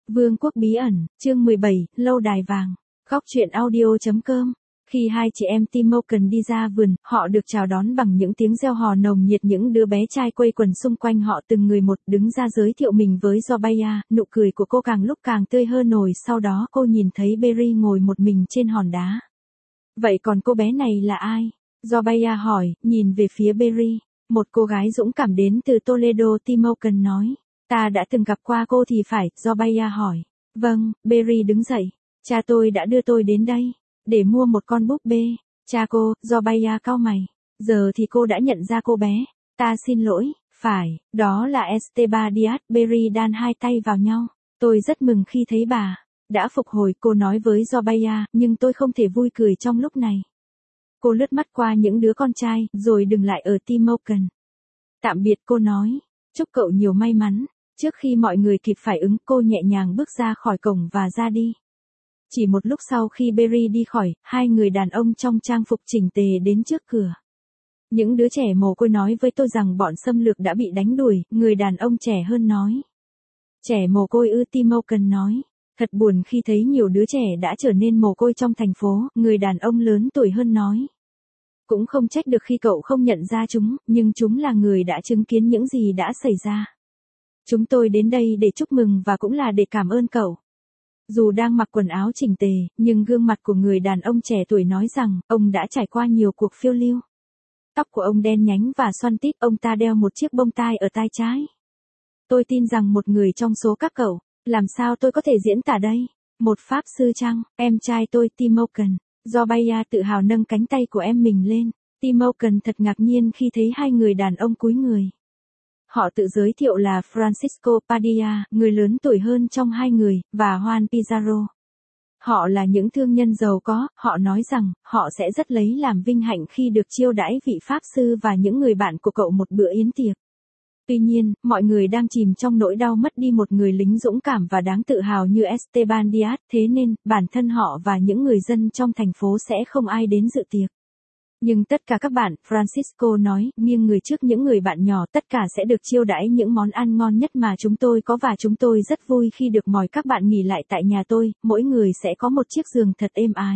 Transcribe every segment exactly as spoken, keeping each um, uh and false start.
Vương quốc bí ẩn, chương mười bảy, lâu đài vàng. Góc truyện audio.com. Khi hai chị em Timoken đi ra vườn, họ được chào đón bằng những tiếng reo hò nồng nhiệt. Những đứa bé trai quây quần xung quanh họ từng người một đứng ra giới thiệu mình với Zorbaya. Nụ cười của cô càng lúc càng tươi hơn nổi. Sau đó cô nhìn thấy Berry ngồi một mình trên hòn đá. Vậy còn cô bé này là ai? Zorbaya hỏi, nhìn về phía Berry. Một cô gái dũng cảm đến từ Toledo. Timoken nói. Ta đã từng gặp qua cô thì phải, Zorbaya hỏi. Vâng, Berry đứng dậy. Cha tôi đã đưa tôi đến đây, để mua một con búp bê. Cha cô, Zorbaya cau mày. Giờ thì cô đã nhận ra cô bé. Ta xin lỗi, phải, đó là Esteban Diaz. Berry đan hai tay vào nhau. Tôi rất mừng khi thấy bà đã phục hồi, cô nói với Zorbaya, nhưng tôi không thể vui cười trong lúc này. Cô lướt mắt qua những đứa con trai, rồi dừng lại ở Timoken. Tạm biệt, cô nói. Chúc cậu nhiều may mắn. Trước khi mọi người kịp phản ứng, cô nhẹ nhàng bước ra khỏi cổng và ra đi. Chỉ một lúc sau khi Berry đi khỏi, hai người đàn ông trong trang phục chỉnh tề đến trước cửa. Những đứa trẻ mồ côi nói với tôi rằng bọn xâm lược đã bị đánh đuổi, người đàn ông trẻ hơn nói. Trẻ mồ côi ư? Timoken nói. Thật buồn khi thấy nhiều đứa trẻ đã trở nên mồ côi trong thành phố, người đàn ông lớn tuổi hơn nói. Cũng không trách được khi cậu không nhận ra chúng, nhưng chúng là người đã chứng kiến những gì đã xảy ra. Chúng tôi đến đây để chúc mừng và cũng là để cảm ơn cậu. Dù đang mặc quần áo chỉnh tề, nhưng gương mặt của người đàn ông trẻ tuổi nói rằng, ông đã trải qua nhiều cuộc phiêu lưu. Tóc của ông đen nhánh và xoăn tít, ông ta đeo một chiếc bông tai ở tai trái. Tôi tin rằng một người trong số các cậu, làm sao tôi có thể diễn tả đây? Một pháp sư chăng? Em trai tôi, Timoken. Zorbaya tự hào nâng cánh tay của em mình lên. Timoken thật ngạc nhiên khi thấy hai người đàn ông cúi người. Họ tự giới thiệu là Francisco Padilla, người lớn tuổi hơn trong hai người, và Juan Pizarro. Họ là những thương nhân giàu có, họ nói rằng, họ sẽ rất lấy làm vinh hạnh khi được chiêu đãi vị pháp sư và những người bạn của cậu một bữa yến tiệc. Tuy nhiên, mọi người đang chìm trong nỗi đau mất đi một người lính dũng cảm và đáng tự hào như Esteban Diaz, thế nên, bản thân họ và những người dân trong thành phố sẽ không ai đến dự tiệc. Nhưng tất cả các bạn, Francisco nói, nghiêng người trước những người bạn nhỏ, tất cả sẽ được chiêu đãi những món ăn ngon nhất mà chúng tôi có và chúng tôi rất vui khi được mời các bạn nghỉ lại tại nhà tôi, mỗi người sẽ có một chiếc giường thật êm ái.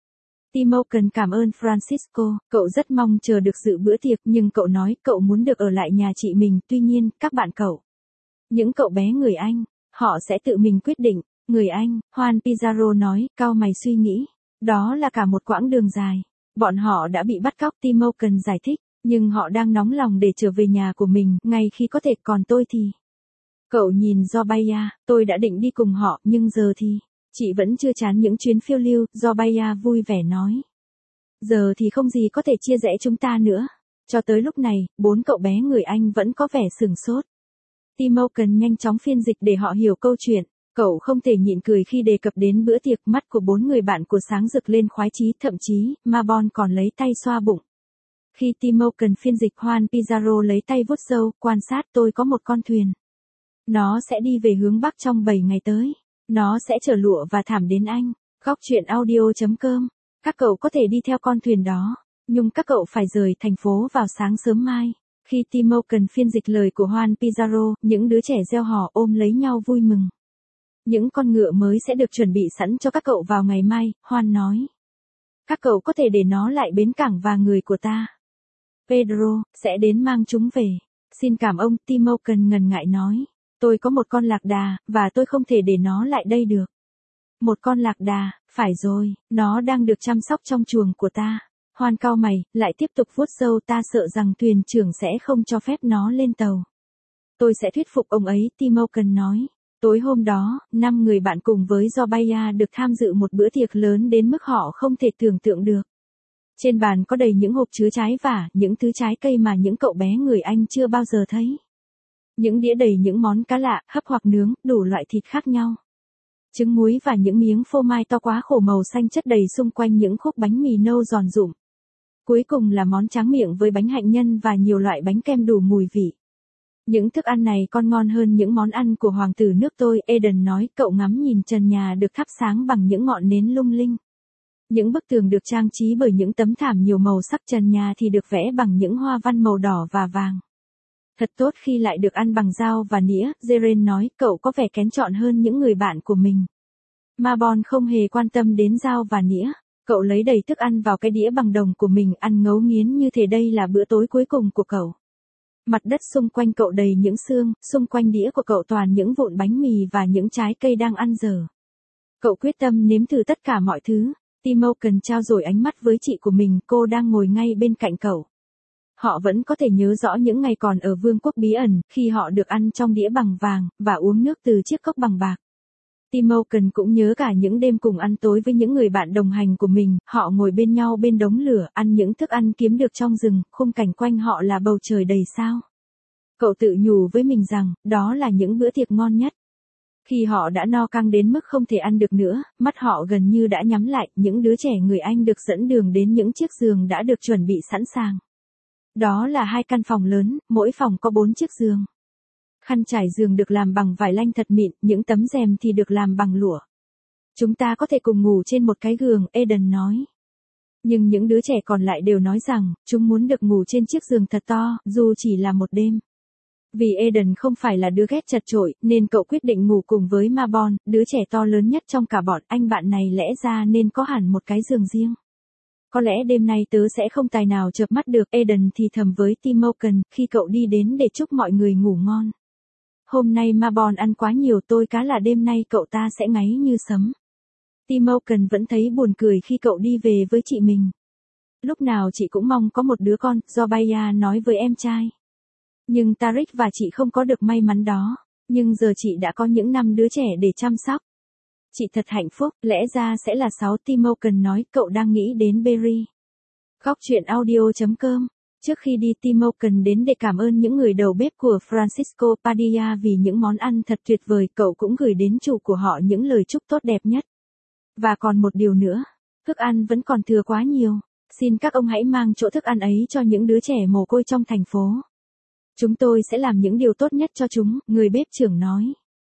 Timoken cảm ơn Francisco, cậu rất mong chờ được dự bữa tiệc nhưng cậu nói cậu muốn được ở lại nhà chị mình, tuy nhiên, các bạn cậu, những cậu bé người Anh, họ sẽ tự mình quyết định. Người Anh, Juan Pizarro nói, cau mày suy nghĩ, đó là cả một quãng đường dài. Bọn họ đã bị bắt cóc, Timoken giải thích, nhưng họ đang nóng lòng để trở về nhà của mình, ngay khi có thể, còn tôi thì... Cậu nhìn Zorbaya, tôi đã định đi cùng họ, nhưng giờ thì... Chị vẫn chưa chán những chuyến phiêu lưu, Zorbaya vui vẻ nói. Giờ thì không gì có thể chia rẽ chúng ta nữa. Cho tới lúc này, bốn cậu bé người Anh vẫn có vẻ sửng sốt. Timoken nhanh chóng phiên dịch để họ hiểu câu chuyện. Cậu không thể nhịn cười khi đề cập đến bữa tiệc, mắt của bốn người bạn của sáng rực lên khoái chí, thậm chí, Mabon còn lấy tay xoa bụng. Khi Timoken phiên dịch, Juan Pizarro lấy tay vuốt râu, quan sát. Tôi có một con thuyền. Nó sẽ đi về hướng Bắc trong bảy ngày tới. Nó sẽ chở lụa và thảm đến Anh. Góc truyện audio.com. Các cậu có thể đi theo con thuyền đó, nhưng các cậu phải rời thành phố vào sáng sớm mai. Khi Timoken phiên dịch lời của Juan Pizarro, những đứa trẻ reo hò ôm lấy nhau vui mừng. Những con ngựa mới sẽ được chuẩn bị sẵn cho các cậu vào ngày mai, Juan nói. Các cậu có thể để nó lại bến cảng và người của ta, Pedro, sẽ đến mang chúng về. Xin cảm ơn, Timoken ngần ngại nói. Tôi có một con lạc đà, và tôi không thể để nó lại đây được. Một con lạc đà, phải rồi, nó đang được chăm sóc trong chuồng của ta. Juan cau mày, lại tiếp tục vuốt râu, ta sợ rằng thuyền trưởng sẽ không cho phép nó lên tàu. Tôi sẽ thuyết phục ông ấy, Timoken nói. Tối hôm đó, năm người bạn cùng với Zorbaya được tham dự một bữa tiệc lớn đến mức họ không thể tưởng tượng được. Trên bàn có đầy những hộp chứa trái vả, những thứ trái cây mà những cậu bé người Anh chưa bao giờ thấy. Những đĩa đầy những món cá lạ, hấp hoặc nướng, đủ loại thịt khác nhau. Trứng muối và những miếng phô mai to quá khổ màu xanh chất đầy xung quanh những khúc bánh mì nâu giòn rụm. Cuối cùng là món tráng miệng với bánh hạnh nhân và nhiều loại bánh kem đủ mùi vị. Những thức ăn này còn ngon hơn những món ăn của hoàng tử nước tôi, Eden nói, cậu ngắm nhìn trần nhà được thắp sáng bằng những ngọn nến lung linh. Những bức tường được trang trí bởi những tấm thảm nhiều màu sắc, trần nhà thì được vẽ bằng những hoa văn màu đỏ và vàng. Thật tốt khi lại được ăn bằng dao và nĩa, Jeren nói, cậu có vẻ kén chọn hơn những người bạn của mình. Mabon không hề quan tâm đến dao và nĩa. Cậu lấy đầy thức ăn vào cái đĩa bằng đồng của mình, ăn ngấu nghiến như thể đây là bữa tối cuối cùng của cậu. Mặt đất xung quanh cậu đầy những xương, xung quanh đĩa của cậu toàn những vụn bánh mì và những trái cây đang ăn dở. Cậu quyết tâm nếm thử tất cả mọi thứ. Timoken trao dồi ánh mắt với chị của mình, cô đang ngồi ngay bên cạnh cậu. Họ vẫn có thể nhớ rõ những ngày còn ở vương quốc bí ẩn, khi họ được ăn trong đĩa bằng vàng, và uống nước từ chiếc cốc bằng bạc. Timoken cũng nhớ cả những đêm cùng ăn tối với những người bạn đồng hành của mình, họ ngồi bên nhau bên đống lửa, ăn những thức ăn kiếm được trong rừng, khung cảnh quanh họ là bầu trời đầy sao. Cậu tự nhủ với mình rằng, đó là những bữa tiệc ngon nhất. Khi họ đã no căng đến mức không thể ăn được nữa, mắt họ gần như đã nhắm lại, những đứa trẻ người Anh được dẫn đường đến những chiếc giường đã được chuẩn bị sẵn sàng. Đó là hai căn phòng lớn, mỗi phòng có bốn chiếc giường. Khăn trải giường được làm bằng vải lanh thật mịn, những tấm rèm thì được làm bằng lụa. Chúng ta có thể cùng ngủ trên một cái giường, Eden nói. Nhưng những đứa trẻ còn lại đều nói rằng, chúng muốn được ngủ trên chiếc giường thật to, dù chỉ là một đêm. Vì Eden không phải là đứa ghét chật chội, nên cậu quyết định ngủ cùng với Mabon, đứa trẻ to lớn nhất trong cả bọn. Anh bạn này lẽ ra nên có hẳn một cái giường riêng. Có lẽ đêm nay tớ sẽ không tài nào chợp mắt được, Eden thì thầm với Timoken, khi cậu đi đến để chúc mọi người ngủ ngon. Hôm nay Mabon ăn quá nhiều, tôi cá là đêm nay cậu ta sẽ ngáy như sấm. Timoken vẫn thấy buồn cười khi cậu đi về với chị mình. Lúc nào chị cũng mong có một đứa con, Zorbaya nói với em trai. Nhưng Tariq và chị không có được may mắn đó. Nhưng giờ chị đã có những năm đứa trẻ để chăm sóc. Chị thật hạnh phúc, lẽ ra sẽ là sáu. Timoken nói, cậu đang nghĩ đến Berry. Góc truyện audio chấm com. Trước khi đi, Timoken đến để cảm ơn những người đầu bếp của Francisco Padilla vì những món ăn thật tuyệt vời. Cậu cũng gửi đến chủ của họ những lời chúc tốt đẹp nhất. Và còn một điều nữa, thức ăn vẫn còn thừa quá nhiều. Xin các ông hãy mang chỗ thức ăn ấy cho những đứa trẻ mồ côi trong thành phố. Chúng tôi sẽ làm những điều tốt nhất cho chúng, người bếp trưởng nói.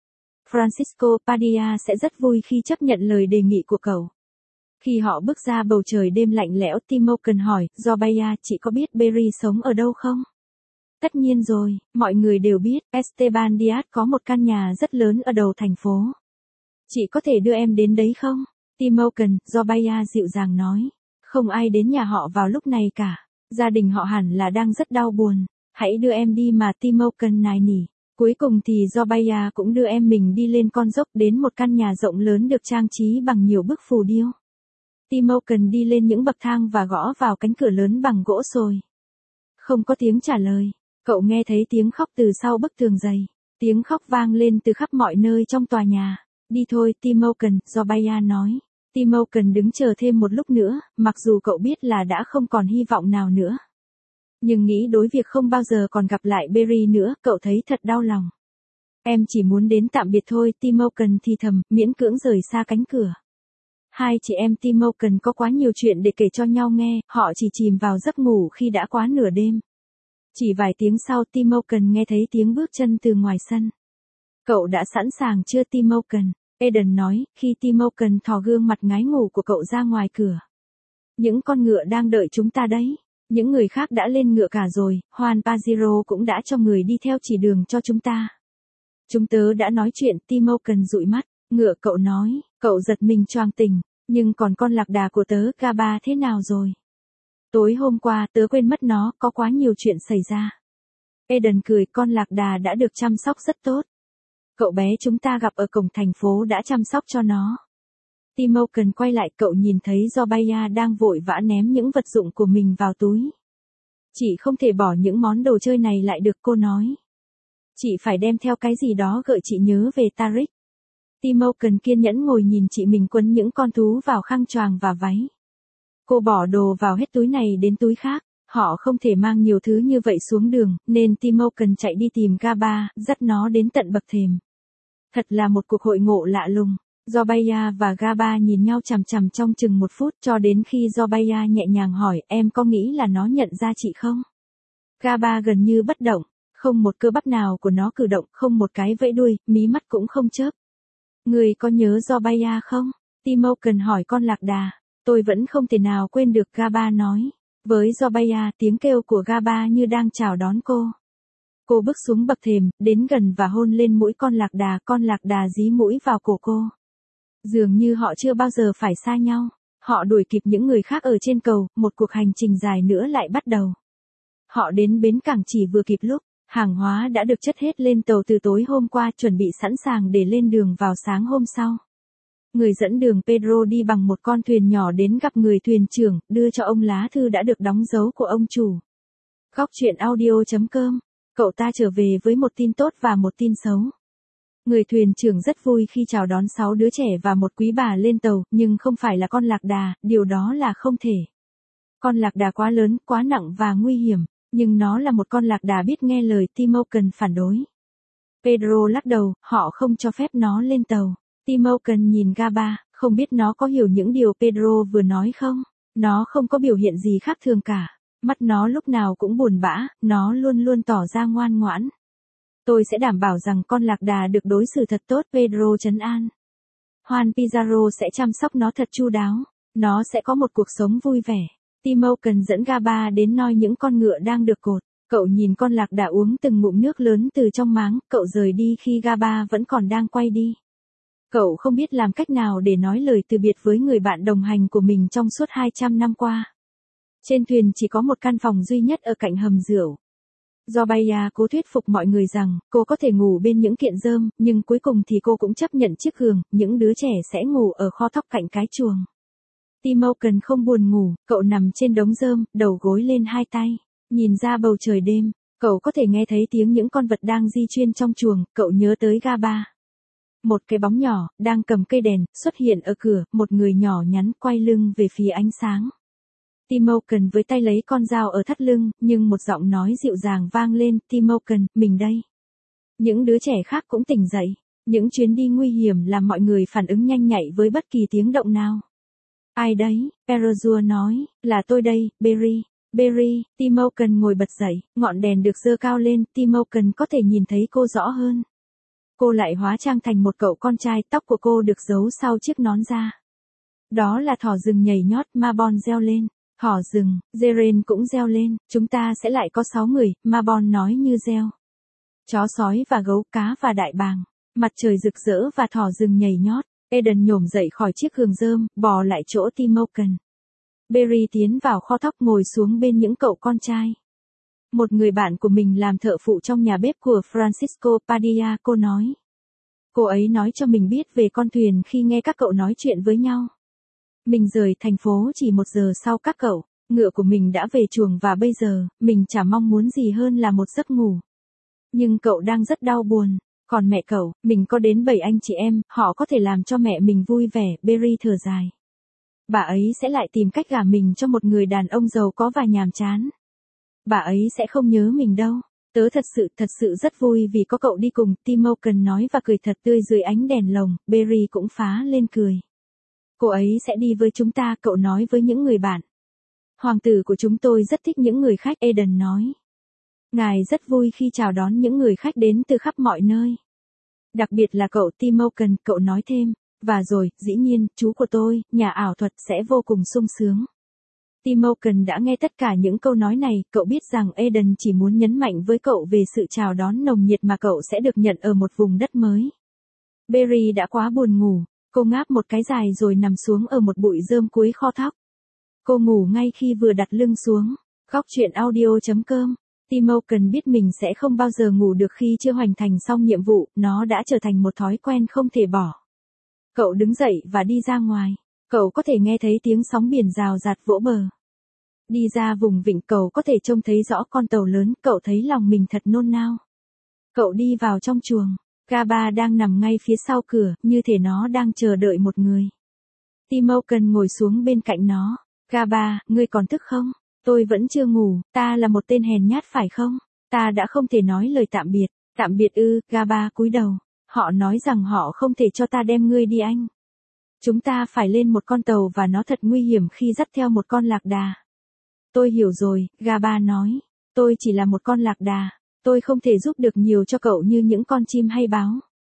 Francisco Padilla sẽ rất vui khi chấp nhận lời đề nghị của cậu. Khi họ bước ra bầu trời đêm lạnh lẽo, Timoken hỏi, Zorbaya, chị có biết Berry sống ở đâu không? Tất nhiên rồi, mọi người đều biết, Esteban Diaz có một căn nhà rất lớn ở đầu thành phố. Chị có thể đưa em đến đấy không? Timoken, Zorbaya dịu dàng nói. Không ai đến nhà họ vào lúc này cả. Gia đình họ hẳn là đang rất đau buồn. Hãy đưa em đi mà, Timoken nài nỉ. Cuối cùng thì Zorbaya cũng đưa em mình đi lên con dốc đến một căn nhà rộng lớn được trang trí bằng nhiều bức phù điêu. Timoken đi lên những bậc thang và gõ vào cánh cửa lớn bằng gỗ sồi. Không có tiếng trả lời. Cậu nghe thấy tiếng khóc từ sau bức tường dày. Tiếng khóc vang lên từ khắp mọi nơi trong tòa nhà. Đi thôi, Timoken, Zorbaya nói. Timoken đứng chờ thêm một lúc nữa, mặc dù cậu biết là đã không còn hy vọng nào nữa. Nhưng nghĩ đối việc không bao giờ còn gặp lại Berry nữa, cậu thấy thật đau lòng. Em chỉ muốn đến tạm biệt thôi, Timoken thì thầm, miễn cưỡng rời xa cánh cửa. Hai chị em Timoken có quá nhiều chuyện để kể cho nhau nghe, họ chỉ chìm vào giấc ngủ khi đã quá nửa đêm. Chỉ vài tiếng sau, Timoken nghe thấy tiếng bước chân từ ngoài sân. Cậu đã sẵn sàng chưa, Timoken? Eden nói, khi Timoken thò gương mặt ngái ngủ của cậu ra ngoài cửa. Những con ngựa đang đợi chúng ta đấy. Những người khác đã lên ngựa cả rồi, Juan Paziro cũng đã cho người đi theo chỉ đường cho chúng ta. Chúng tớ đã nói chuyện, Timoken dụi mắt, ngựa cậu nói, cậu giật mình choàng tỉnh, nhưng còn con lạc đà của tớ, Gaba thế nào rồi? Tối hôm qua tớ quên mất nó, có quá nhiều chuyện xảy ra. Eden cười, con lạc đà đã được chăm sóc rất tốt. Cậu bé chúng ta gặp ở cổng thành phố đã chăm sóc cho nó. Timoken quay lại, cậu nhìn thấy Zorbaya đang vội vã ném những vật dụng của mình vào túi. Chị không thể bỏ những món đồ chơi này lại được, cô nói. Chị phải đem theo cái gì đó gợi chị nhớ về Tariq. Timoken kiên nhẫn ngồi nhìn chị mình quấn những con thú vào khăn choàng và váy. Cô bỏ đồ vào hết túi này đến túi khác. Họ không thể mang nhiều thứ như vậy xuống đường, nên Timoken chạy đi tìm Gaba, dắt nó đến tận bậc thềm. Thật là một cuộc hội ngộ lạ lùng. Zorbaya và Gaba nhìn nhau chằm chằm trong chừng một phút, cho đến khi Zorbaya nhẹ nhàng hỏi, em có nghĩ là nó nhận ra chị không? Gaba gần như bất động, không một cơ bắp nào của nó cử động, không một cái vẫy đuôi, mí mắt cũng không chớp. Người có nhớ Zorbaya không? Timoken hỏi con lạc đà. Tôi vẫn không thể nào quên được, Gaba nói. Với Zorbaya, tiếng kêu của Gaba như đang chào đón cô. Cô bước xuống bậc thềm, đến gần và hôn lên mũi con lạc đà, con lạc đà dí mũi vào cổ cô. Dường như họ chưa bao giờ phải xa nhau. Họ đuổi kịp những người khác ở trên cầu, một cuộc hành trình dài nữa lại bắt đầu. Họ đến bến cảng chỉ vừa kịp lúc, hàng hóa đã được chất hết lên tàu từ tối hôm qua, chuẩn bị sẵn sàng để lên đường vào sáng hôm sau. Người dẫn đường Pedro đi bằng một con thuyền nhỏ đến gặp người thuyền trưởng, đưa cho ông lá thư đã được đóng dấu của ông chủ. Góc chuyện audio chấm com. Cậu ta trở về với một tin tốt và một tin xấu. Người thuyền trưởng rất vui khi chào đón sáu đứa trẻ và một quý bà lên tàu, nhưng không phải là con lạc đà, điều đó là không thể. Con lạc đà quá lớn, quá nặng và nguy hiểm, nhưng nó là một con lạc đà biết nghe lời. Timoken phản đối. Pedro lắc đầu, họ không cho phép nó lên tàu. Timoken nhìn Gaba, không biết nó có hiểu những điều Pedro vừa nói không? Nó không có biểu hiện gì khác thường cả. Mắt nó lúc nào cũng buồn bã, nó luôn luôn tỏ ra ngoan ngoãn. Tôi sẽ đảm bảo rằng con lạc đà được đối xử thật tốt, Pedro trấn an. Juan Pizarro sẽ chăm sóc nó thật chu đáo. Nó sẽ có một cuộc sống vui vẻ. Timoken dẫn Gaba đến noi những con ngựa đang được cột. Cậu nhìn con lạc đà uống từng ngụm nước lớn từ trong máng, cậu rời đi khi Gaba vẫn còn đang quay đi. Cậu không biết làm cách nào để nói lời từ biệt với người bạn đồng hành của mình trong suốt hai trăm năm qua. Trên thuyền chỉ có một căn phòng duy nhất ở cạnh hầm rượu. Zorbaya cố thuyết phục mọi người rằng, cô có thể ngủ bên những kiện rơm, nhưng cuối cùng thì cô cũng chấp nhận chiếc giường, những đứa trẻ sẽ ngủ ở kho thóc cạnh cái chuồng. Timoken không buồn ngủ, cậu nằm trên đống rơm, đầu gối lên hai tay, nhìn ra bầu trời đêm, cậu có thể nghe thấy tiếng những con vật đang di chuyển trong chuồng, cậu nhớ tới Gaba. Một cái bóng nhỏ, đang cầm cây đèn, xuất hiện ở cửa, một người nhỏ nhắn quay lưng về phía ánh sáng. Timoken với tay lấy con dao ở thắt lưng, nhưng một giọng nói dịu dàng vang lên, Timoken, mình đây. Những đứa trẻ khác cũng tỉnh dậy. Những chuyến đi nguy hiểm làm mọi người phản ứng nhanh nhạy với bất kỳ tiếng động nào. Ai đấy, Perozua nói, là tôi đây, Berry. Berry, Timoken ngồi bật dậy, ngọn đèn được giơ cao lên, Timoken có thể nhìn thấy cô rõ hơn. Cô lại hóa trang thành một cậu con trai, tóc của cô được giấu sau chiếc nón da. Đó là thỏ rừng nhảy nhót, Mabon reo lên. Thỏ rừng, Jeren cũng reo lên, chúng ta sẽ lại có sáu người, Mabon nói như reo. Chó sói và gấu, cá và đại bàng, mặt trời rực rỡ và thỏ rừng nhảy nhót. Eden nhổm dậy khỏi chiếc giường rơm, bò lại chỗ Timoken. Berry tiến vào kho thóc ngồi xuống bên những cậu con trai. Một người bạn của mình làm thợ phụ trong nhà bếp của Francisco Padilla, cô nói. Cô ấy nói cho mình biết về con thuyền khi nghe các cậu nói chuyện với nhau. Mình rời thành phố chỉ một giờ sau các cậu, ngựa của mình đã về chuồng và bây giờ, mình chả mong muốn gì hơn là một giấc ngủ. Nhưng cậu đang rất đau buồn, còn mẹ cậu, mình có đến bảy anh chị em, họ có thể làm cho mẹ mình vui vẻ, Berry thở dài. Bà ấy sẽ lại tìm cách gả mình cho một người đàn ông giàu có và nhàm chán. Bà ấy sẽ không nhớ mình đâu. Tớ thật sự, thật sự rất vui vì có cậu đi cùng, Timoken nói và cười thật tươi dưới ánh đèn lồng, Berry cũng phá lên cười. Cô ấy sẽ đi với chúng ta, cậu nói với những người bạn. Hoàng tử của chúng tôi rất thích những người khách, Eden nói. Ngài rất vui khi chào đón những người khách đến từ khắp mọi nơi. Đặc biệt là cậu Timoken, cậu nói thêm. Và rồi, dĩ nhiên, chú của tôi, nhà ảo thuật sẽ vô cùng sung sướng. Timoken đã nghe tất cả những câu nói này, cậu biết rằng Eden chỉ muốn nhấn mạnh với cậu về sự chào đón nồng nhiệt mà cậu sẽ được nhận ở một vùng đất mới. Berry đã quá buồn ngủ, cô ngáp một cái dài rồi nằm xuống ở một bụi rơm cuối kho thóc. Cô ngủ ngay khi vừa đặt lưng xuống. Góc chuyện audio chấm com. Timoken biết mình sẽ không bao giờ ngủ được khi chưa hoàn thành xong nhiệm vụ, nó đã trở thành một thói quen không thể bỏ. Cậu đứng dậy và đi ra ngoài. Cậu có thể nghe thấy tiếng sóng biển rào rạt vỗ bờ. Đi ra vùng vịnh, cậu có thể trông thấy rõ con tàu lớn, cậu thấy lòng mình thật nôn nao. Cậu đi vào trong chuồng. Gaba đang nằm ngay phía sau cửa, như thể nó đang chờ đợi một người. Timoken ngồi xuống bên cạnh nó. Gaba, ngươi còn thức không? Tôi vẫn chưa ngủ, ta là một tên hèn nhát phải không? Ta đã không thể nói lời tạm biệt. Tạm biệt ư, Gaba cúi đầu. Họ nói rằng họ không thể cho ta đem ngươi đi anh. Chúng ta phải lên một con tàu và nó thật nguy hiểm khi dắt theo một con lạc đà. Tôi hiểu rồi, Gaba nói. Tôi chỉ là một con lạc đà. Tôi không thể giúp được nhiều cho cậu như những con chim hay báo.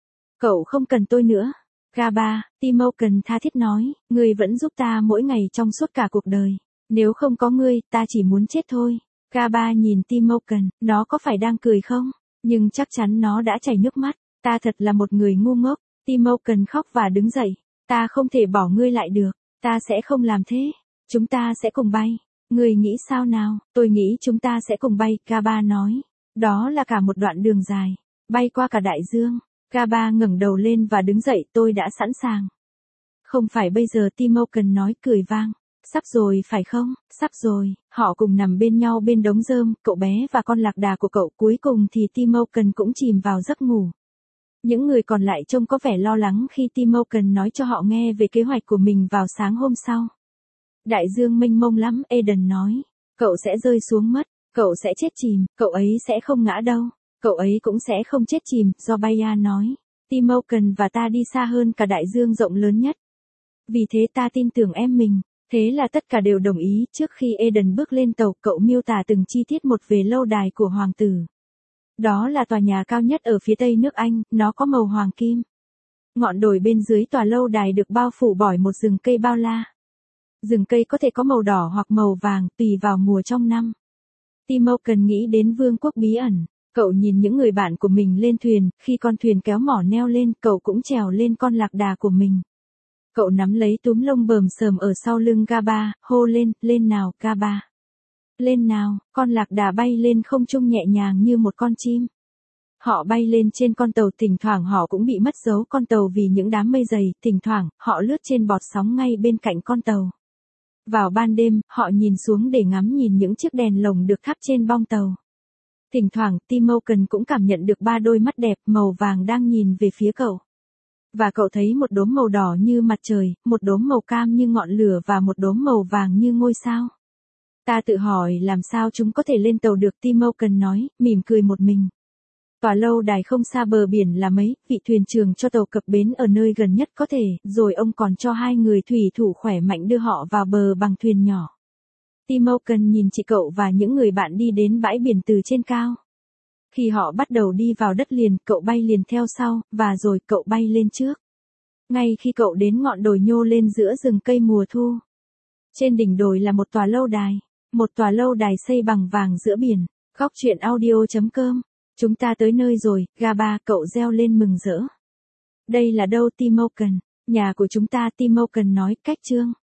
Cậu không cần tôi nữa. Gaba, Timoken tha thiết nói, ngươi vẫn giúp ta mỗi ngày trong suốt cả cuộc đời. Nếu không có ngươi, ta chỉ muốn chết thôi. Gaba nhìn Timoken, nó có phải đang cười không? Nhưng chắc chắn nó đã chảy nước mắt. Ta thật là một người ngu ngốc. Timoken khóc và đứng dậy. Ta không thể bỏ ngươi lại được. Ta sẽ không làm thế. Chúng ta sẽ cùng bay. Ngươi nghĩ sao nào? Tôi nghĩ chúng ta sẽ cùng bay, Gaba nói. Đó là cả một đoạn đường dài. Bay qua cả đại dương. Gaba ngẩng đầu lên và đứng dậy, tôi đã sẵn sàng. Không phải bây giờ, Timoken nói cười vang. Sắp rồi phải không? Sắp rồi. Họ cùng nằm bên nhau bên đống rơm, cậu bé và con lạc đà của cậu. Cuối cùng thì Timoken cũng chìm vào giấc ngủ. Những người còn lại trông có vẻ lo lắng khi Timoken nói cho họ nghe về kế hoạch của mình vào sáng hôm sau. Đại dương mênh mông lắm, Eden nói. Cậu sẽ rơi xuống mất, cậu sẽ chết chìm, cậu ấy sẽ không ngã đâu. Cậu ấy cũng sẽ không chết chìm, Jobaya nói. Timoken và ta đi xa hơn cả đại dương rộng lớn nhất. Vì thế ta tin tưởng em mình. Thế là tất cả đều đồng ý. Trước khi Eden bước lên tàu, cậu miêu tả từng chi tiết một về lâu đài của hoàng tử. Đó là tòa nhà cao nhất ở phía tây nước Anh, nó có màu hoàng kim. Ngọn đồi bên dưới tòa lâu đài được bao phủ bởi một rừng cây bao la. Rừng cây có thể có màu đỏ hoặc màu vàng, tùy vào mùa trong năm. Timoken nghĩ đến vương quốc bí ẩn. Cậu nhìn những người bạn của mình lên thuyền, khi con thuyền kéo mỏ neo lên, cậu cũng trèo lên con lạc đà của mình. Cậu nắm lấy túm lông bờm sờm ở sau lưng Gaba, hô lên, lên nào, Gaba. Lên nào, con lạc đà bay lên không trung nhẹ nhàng như một con chim. Họ bay lên trên con tàu, thỉnh thoảng họ cũng bị mất dấu con tàu vì những đám mây dày, thỉnh thoảng, họ lướt trên bọt sóng ngay bên cạnh con tàu. Vào ban đêm, họ nhìn xuống để ngắm nhìn những chiếc đèn lồng được thắp trên bong tàu. Thỉnh thoảng, Timoken cũng cảm nhận được ba đôi mắt đẹp màu vàng đang nhìn về phía cậu. Và cậu thấy một đốm màu đỏ như mặt trời, một đốm màu cam như ngọn lửa và một đốm màu vàng như ngôi sao. Ta tự hỏi làm sao chúng có thể lên tàu được, Timoken nói, mỉm cười một mình. Tòa lâu đài không xa bờ biển là mấy, vị thuyền trưởng cho tàu cập bến ở nơi gần nhất có thể, rồi ông còn cho hai người thủy thủ khỏe mạnh đưa họ vào bờ bằng thuyền nhỏ. Timoken nhìn chị cậu và những người bạn đi đến bãi biển từ trên cao. Khi họ bắt đầu đi vào đất liền, cậu bay liền theo sau, và rồi cậu bay lên trước. Ngay khi cậu đến ngọn đồi nhô lên giữa rừng cây mùa thu. Trên đỉnh đồi là một tòa lâu đài. Một tòa lâu đài xây bằng vàng giữa biển. Góc truyện audio chấm com. Chúng ta tới nơi rồi, Gaba, cậu reo lên mừng rỡ. Đây là đâu, Timoken? Nhà của chúng ta, Timoken nói, cách chương.